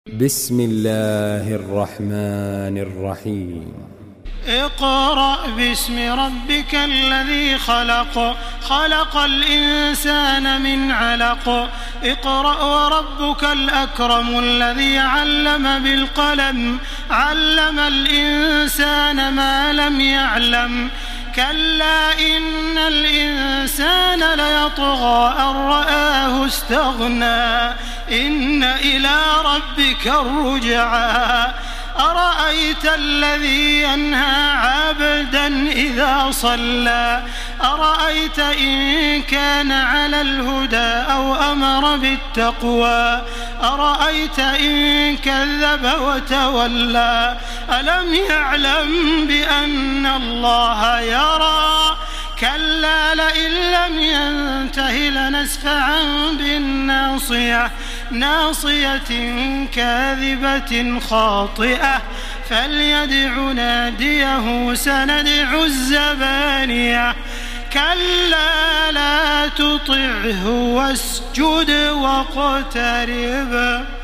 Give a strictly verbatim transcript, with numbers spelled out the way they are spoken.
بسم الله الرحمن الرحيم. اقرأ باسم ربك الذي خلق خلق الإنسان من علق اقرأ وربك الأكرم الذي علم بالقلم علم الإنسان ما لم يعلم كلا إن الإنسان ليطغى أن رآه استغنى إن إلى ربك الرجعى أرأيت الذي ينهى عبدا إذا صلى أرأيت إن كان على الهدى أو أمر بالتقوى أرأيت إن كذب وتولى ألم يعلم بأن الله يرى كلا لئن لم ينته لنسفعا بالناصية ناصية كاذبة خاطئة فليدع ناديه سندع الزبانية كلا لا تطعه واسجد واقترب.